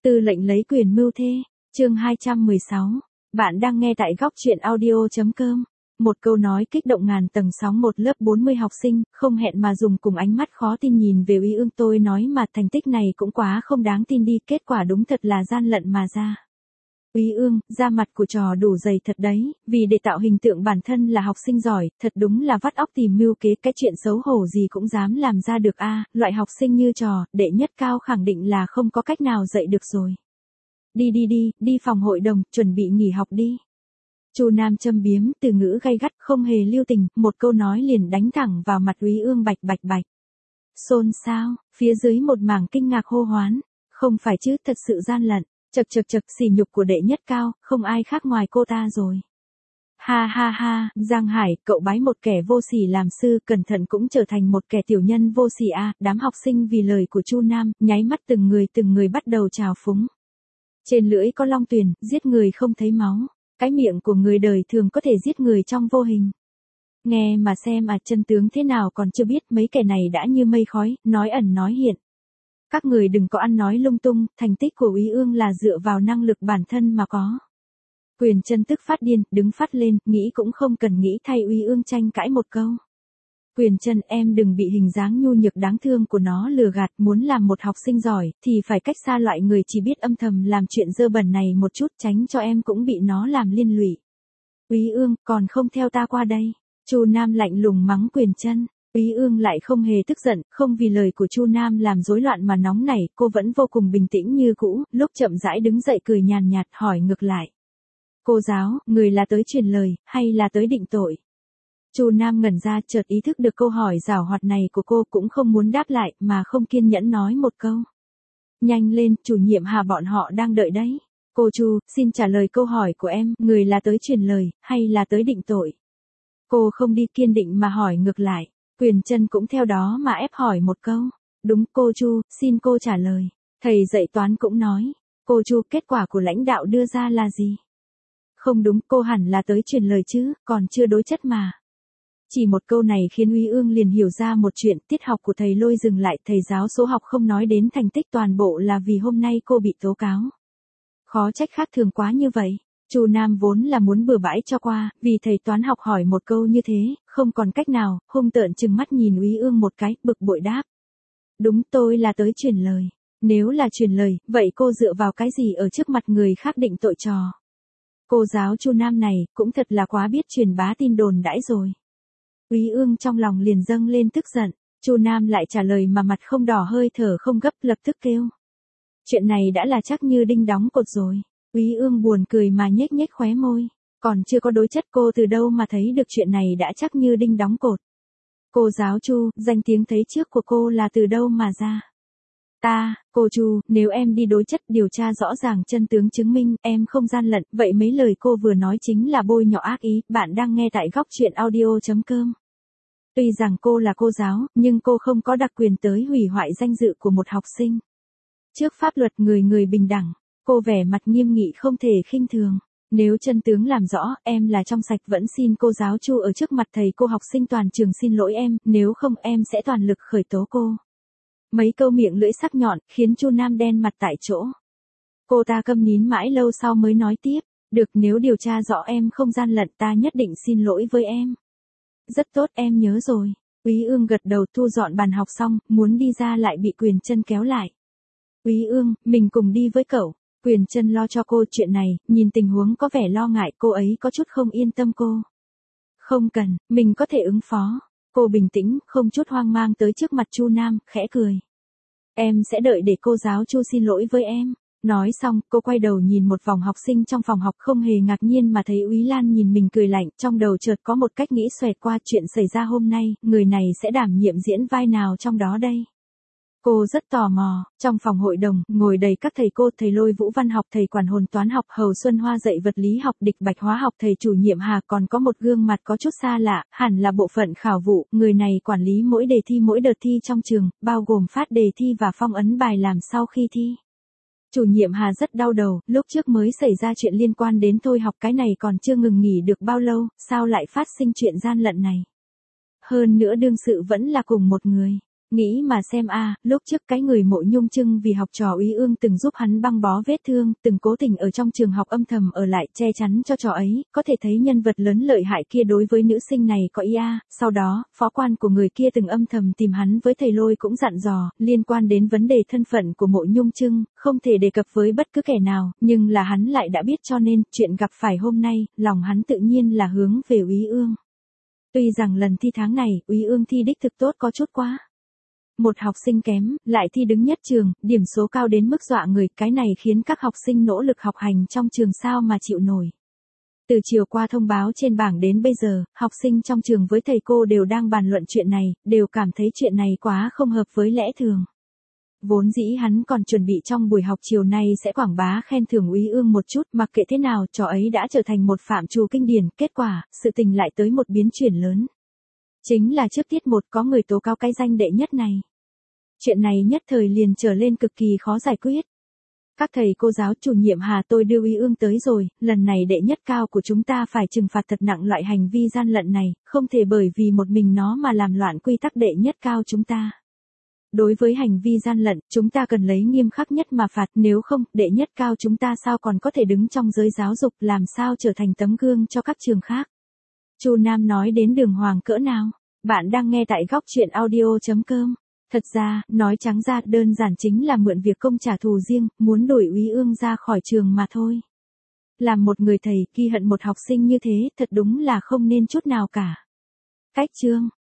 Tư lệnh lấy quyền mưu thê, chương 216. Bạn đang nghe tại góc truyện audio.com. Một câu nói kích động ngàn tầng sóng. Một lớp 40 học sinh, không hẹn mà dùng cùng ánh mắt khó tin nhìn về Úy Ương. Tôi nói mà thành tích này cũng quá không đáng tin đi, kết quả đúng thật là gian lận mà ra. Úy Ương, da mặt của trò đủ dày thật đấy, vì để tạo hình tượng bản thân là học sinh giỏi, thật đúng là vắt óc tìm mưu kế, cái chuyện xấu hổ gì cũng dám làm ra được a, loại học sinh như trò, đệ nhất cao khẳng định là không có cách nào dạy được rồi. Đi phòng hội đồng, chuẩn bị nghỉ học đi. Chu Nam châm biếm, từ ngữ gay gắt, không hề lưu tình, một câu nói liền đánh thẳng vào mặt Úy Ương. Bạch. Xôn xao, phía dưới một mảng kinh ngạc hô hoán, không phải chứ, thật sự gian lận. Chật, sỉ nhục của đệ nhất cao, không ai khác ngoài cô ta rồi. Ha, Giang Hải, cậu bái một kẻ vô sỉ làm sư, cẩn thận cũng trở thành một kẻ tiểu nhân vô sỉ a. Đám học sinh vì lời của Chu Nam, nháy mắt từng người bắt đầu trào phúng. Trên lưỡi có long tuyền, giết người không thấy máu. Cái miệng của người đời thường có thể giết người trong vô hình. Nghe mà xem chân tướng thế nào còn chưa biết, mấy kẻ này đã như mây khói, nói ẩn nói hiện. Các người đừng có ăn nói lung tung, thành tích của Úy Ương là dựa vào năng lực bản thân mà có. Quyền Chân tức phát điên, đứng phát lên, nghĩ cũng không cần nghĩ thay Úy Ương tranh cãi một câu. Quyền Chân, em đừng bị hình dáng nhu nhược đáng thương của nó lừa gạt, muốn làm một học sinh giỏi, thì phải cách xa loại người chỉ biết âm thầm làm chuyện dơ bẩn này một chút, tránh cho em cũng bị nó làm liên lụy. Úy Ương, còn không theo ta qua đây. Chu Nam lạnh lùng mắng Quyền Chân. Úy Ương lại không hề tức giận, không vì lời của Chu Nam làm rối loạn mà nóng nảy, cô vẫn vô cùng bình tĩnh như cũ, lúc chậm rãi đứng dậy cười nhàn nhạt hỏi ngược lại. Cô giáo, người là tới truyền lời, hay là tới định tội? Chu Nam ngẩn ra, chợt ý thức được câu hỏi giảo hoạt này của cô, cũng không muốn đáp lại, mà không kiên nhẫn nói một câu. Nhanh lên, chủ nhiệm Hà bọn họ đang đợi đấy. Cô Chu, xin trả lời câu hỏi của em, người là tới truyền lời, hay là tới định tội? Cô không đi, kiên định mà hỏi ngược lại. Quyền Chân cũng theo đó mà ép hỏi một câu. Đúng, cô Chu, xin cô trả lời. Thầy dạy toán cũng nói. Cô Chu, kết quả của lãnh đạo đưa ra là gì? Không đúng, cô hẳn là tới truyền lời chứ, còn chưa đối chất mà. Chỉ một câu này khiến Úy Ương liền hiểu ra một chuyện, tiết học của thầy lôi dừng lại, thầy giáo số học không nói đến thành tích, toàn bộ là vì hôm nay cô bị tố cáo. Khó trách khác thường quá như vậy. Chu Nam vốn là muốn bừa bãi cho qua, vì thầy toán học hỏi một câu như thế, không còn cách nào, hung tợn trừng mắt nhìn Úy Ương một cái, bực bội đáp. Đúng, tôi là tới truyền lời. Nếu là truyền lời, vậy cô dựa vào cái gì ở trước mặt người khác định tội trò? Cô giáo Chu Nam này, cũng thật là quá biết truyền bá tin đồn đãi rồi. Úy Ương trong lòng liền dâng lên tức giận, Chu Nam lại trả lời mà mặt không đỏ hơi thở không gấp, lập tức kêu. Chuyện này đã là chắc như đinh đóng cột rồi. Úy Ương buồn cười mà nhếch khóe môi, còn chưa có đối chất cô từ đâu mà thấy được chuyện này đã chắc như đinh đóng cột. Cô giáo Chu, danh tiếng thấy trước của cô là từ đâu mà ra? Cô Chu, nếu em đi đối chất điều tra rõ ràng chân tướng chứng minh em không gian lận, vậy mấy lời cô vừa nói chính là bôi nhọ ác ý. Bạn đang nghe tại góc truyện audio.com. Tuy rằng cô là cô giáo, nhưng cô không có đặc quyền tới hủy hoại danh dự của một học sinh. Trước pháp luật người bình đẳng. Cô vẻ mặt nghiêm nghị không thể khinh thường. Nếu chân tướng làm rõ, em là trong sạch, vẫn xin cô giáo Chu ở trước mặt thầy cô học sinh toàn trường xin lỗi em, nếu không em sẽ toàn lực khởi tố cô. Mấy câu miệng lưỡi sắc nhọn, khiến Chu Nam đen mặt tại chỗ. Cô ta câm nín mãi lâu sau mới nói tiếp, được, nếu điều tra rõ em không gian lận ta nhất định xin lỗi với em. Rất tốt, em nhớ rồi. Úy Ương gật đầu, thu dọn bàn học xong, muốn đi ra lại bị Quyền Chân kéo lại. Úy Ương, mình cùng đi với cậu. Quyền Chân lo cho cô chuyện này, nhìn tình huống có vẻ lo ngại, cô ấy có chút không yên tâm cô. Không cần, mình có thể ứng phó. Cô bình tĩnh, không chút hoang mang tới trước mặt Chu Nam, khẽ cười. Em sẽ đợi để cô giáo Chu xin lỗi với em. Nói xong, cô quay đầu nhìn một vòng học sinh trong phòng học, không hề ngạc nhiên mà thấy Úy Lan nhìn mình cười lạnh, trong đầu chợt có một cách nghĩ xoẹt qua, chuyện xảy ra hôm nay, người này sẽ đảm nhiệm diễn vai nào trong đó đây? Cô rất tò mò. Trong phòng hội đồng, ngồi đầy các thầy cô, thầy Lôi Vũ văn học, thầy Quản Hồn toán học, Hầu Xuân Hoa dạy vật lý học, Địch Bạch hóa học, thầy chủ nhiệm Hà, còn có một gương mặt có chút xa lạ, hẳn là bộ phận khảo vụ, người này quản lý mỗi đề thi mỗi đợt thi trong trường, bao gồm phát đề thi và phong ấn bài làm sau khi thi. Chủ nhiệm Hà rất đau đầu, lúc trước mới xảy ra chuyện liên quan đến thôi học, cái này còn chưa ngừng nghỉ được bao lâu, sao lại phát sinh chuyện gian lận này? Hơn nữa đương sự vẫn là cùng một người. Nghĩ mà xem lúc trước cái người Mộ Nhung Trưng vì học trò Úy Ương từng giúp hắn băng bó vết thương, từng cố tình ở trong trường học âm thầm ở lại che chắn cho trò ấy, có thể thấy nhân vật lớn lợi hại kia đối với nữ sinh này có ý sau đó, phó quan của người kia từng âm thầm tìm hắn với thầy Lôi cũng dặn dò, liên quan đến vấn đề thân phận của Mộ Nhung Trưng, không thể đề cập với bất cứ kẻ nào, nhưng là hắn lại đã biết cho nên, chuyện gặp phải hôm nay, lòng hắn tự nhiên là hướng về Úy Ương. Tuy rằng lần thi tháng này, Úy Ương thi đích thực tốt có chút quá. Một học sinh kém, lại thi đứng nhất trường, điểm số cao đến mức dọa người, cái này khiến các học sinh nỗ lực học hành trong trường sao mà chịu nổi. Từ chiều qua thông báo trên bảng đến bây giờ, học sinh trong trường với thầy cô đều đang bàn luận chuyện này, đều cảm thấy chuyện này quá không hợp với lẽ thường. Vốn dĩ hắn còn chuẩn bị trong buổi học chiều nay sẽ quảng bá khen thưởng Úy Ương một chút, mặc kệ thế nào, trò ấy đã trở thành một phạm trù kinh điển, kết quả, sự tình lại tới một biến chuyển lớn. Chính là trước tiết một có người tố cáo cái danh đệ nhất này. Chuyện này nhất thời liền trở lên cực kỳ khó giải quyết. Các thầy cô giáo chủ nhiệm Hà tôi đưa Úy Ương tới rồi, lần này đệ nhất cao của chúng ta phải trừng phạt thật nặng loại hành vi gian lận này, không thể bởi vì một mình nó mà làm loạn quy tắc đệ nhất cao chúng ta. Đối với hành vi gian lận, chúng ta cần lấy nghiêm khắc nhất mà phạt, nếu không, đệ nhất cao chúng ta sao còn có thể đứng trong giới giáo dục, làm sao trở thành tấm gương cho các trường khác. Chu Nam nói đến đường hoàng cỡ nào? Bạn đang nghe tại góc truyện audio.com. Thật ra, nói trắng ra, đơn giản chính là mượn việc công trả thù riêng, muốn đuổi Úy Ương ra khỏi trường mà thôi. Làm một người thầy, ghi hận một học sinh như thế, thật đúng là không nên chút nào cả. Cách chương